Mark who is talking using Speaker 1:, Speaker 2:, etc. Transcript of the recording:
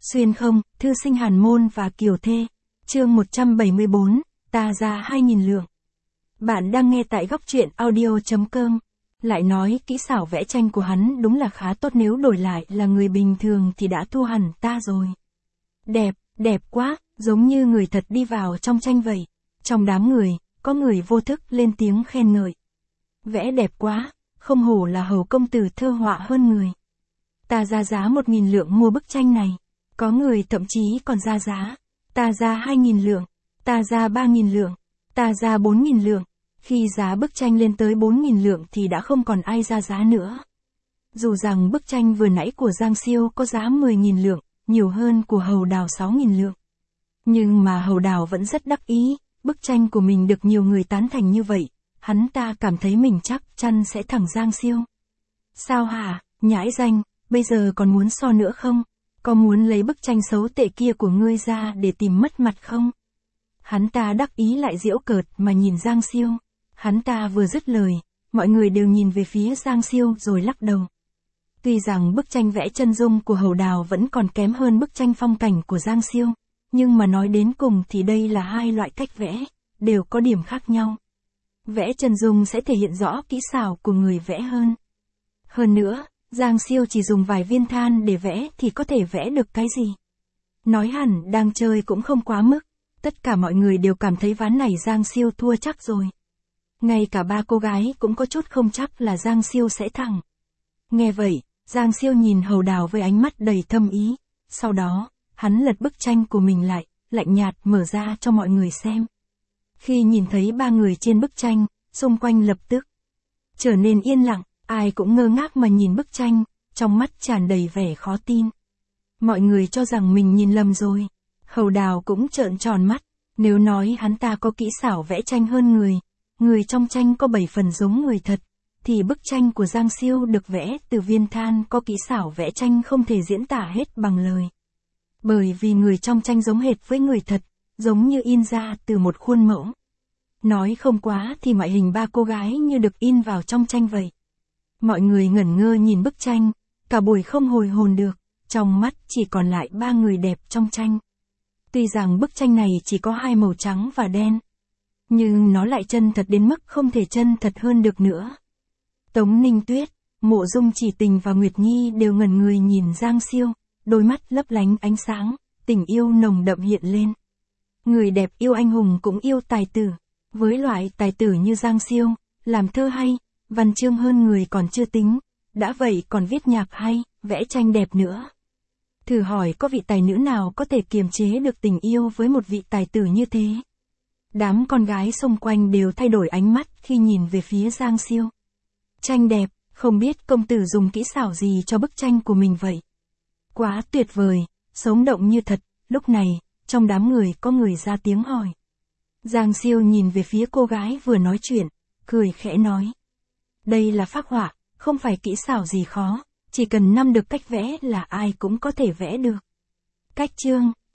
Speaker 1: Xuyên không, thư sinh Hàn Môn và Kiều Thê. Chương 174, ta ra 2000 lượng. Bạn đang nghe tại góc truyện audio.com. Lại nói kỹ xảo vẽ tranh của hắn đúng là khá tốt, nếu đổi lại là người bình thường thì đã thua hẳn ta rồi. Đẹp, đẹp quá, giống như người thật đi vào trong tranh vậy. Trong đám người, có người vô thức lên tiếng khen ngợi. Vẽ đẹp quá, không hổ là hầu công tử thơ họa hơn người. Ta ra giá 1000 lượng mua bức tranh này. Có người thậm chí còn ra giá. Ta ra 2000 lượng. Ta ra 3000 lượng. Ta ra 4000 lượng. Khi giá bức tranh lên tới 4000 lượng thì đã không còn ai ra giá nữa. Dù rằng bức tranh vừa nãy của Giang Siêu có giá 10.000 lượng, nhiều hơn của Hầu Đào 6.000 lượng. Nhưng mà Hầu Đào vẫn rất đắc ý, bức tranh của mình được nhiều người tán thành như vậy, hắn ta cảm thấy mình chắc chắn sẽ thẳng Giang Siêu. Sao hả, nhãi danh, bây giờ còn muốn so nữa không? Có muốn lấy bức tranh xấu tệ kia của ngươi ra để tìm mất mặt không? Hắn ta đắc ý lại giễu cợt mà nhìn Giang Siêu. Hắn ta vừa dứt lời, mọi người đều nhìn về phía Giang Siêu rồi lắc đầu. Tuy rằng bức tranh vẽ chân dung của Hầu Đào vẫn còn kém hơn bức tranh phong cảnh của Giang Siêu, nhưng mà nói đến cùng thì đây là hai loại cách vẽ, đều có điểm khác nhau. Vẽ chân dung sẽ thể hiện rõ kỹ xảo của người vẽ hơn. Hơn nữa, Giang Siêu chỉ dùng vài viên than để vẽ thì có thể vẽ được cái gì? Nói hẳn đang chơi cũng không quá mức, tất cả mọi người đều cảm thấy ván này Giang Siêu thua chắc rồi. Ngay cả ba cô gái cũng có chút không chắc là Giang Siêu sẽ thắng. Nghe vậy, Giang Siêu nhìn Hầu Đào với ánh mắt đầy thâm ý, sau đó, hắn lật bức tranh của mình lại, lạnh nhạt mở ra cho mọi người xem. Khi nhìn thấy ba người trên bức tranh, xung quanh lập tức trở nên yên lặng, ai cũng ngơ ngác mà nhìn bức tranh, trong mắt tràn đầy vẻ khó tin. Mọi người cho rằng mình nhìn lầm rồi. Hầu Đào cũng trợn tròn mắt, nếu nói hắn ta có kỹ xảo vẽ tranh hơn người trong tranh có 7 phần giống người thật, thì bức tranh của Giang Siêu được vẽ từ viên than có kỹ xảo vẽ tranh không thể diễn tả hết bằng lời. Bởi vì người trong tranh giống hệt với người thật, giống như in ra từ một khuôn mẫu. Nói không quá thì ngoại hình ba cô gái như được in vào trong tranh vậy. Mọi người ngẩn ngơ nhìn bức tranh, cả buổi không hồi hồn được, trong mắt chỉ còn lại ba người đẹp trong tranh. Tuy rằng bức tranh này chỉ có hai màu trắng và đen, nhưng nó lại chân thật đến mức không thể chân thật hơn được nữa. Tống Ninh Tuyết, Mộ Dung Chỉ Tình và Nguyệt Nhi đều ngẩn người nhìn Giang Siêu, đôi mắt lấp lánh ánh sáng, tình yêu nồng đậm hiện lên. Người đẹp yêu anh hùng cũng yêu tài tử, với loại tài tử như Giang Siêu, làm thơ hay, văn chương hơn người còn chưa tính, đã vậy còn viết nhạc hay, vẽ tranh đẹp nữa. Thử hỏi có vị tài nữ nào có thể kiềm chế được tình yêu với một vị tài tử như thế? Đám con gái xung quanh đều thay đổi ánh mắt khi nhìn về phía Giang Siêu. Tranh đẹp, không biết công tử dùng kỹ xảo gì cho bức tranh của mình vậy? Quá tuyệt vời, sống động như thật. Lúc này, trong đám người có người ra tiếng hỏi. Giang Siêu nhìn về phía cô gái vừa nói chuyện, cười khẽ nói. Đây là phác họa, không phải kỹ xảo gì khó, chỉ cần nắm được cách vẽ là ai cũng có thể vẽ được. Cách chương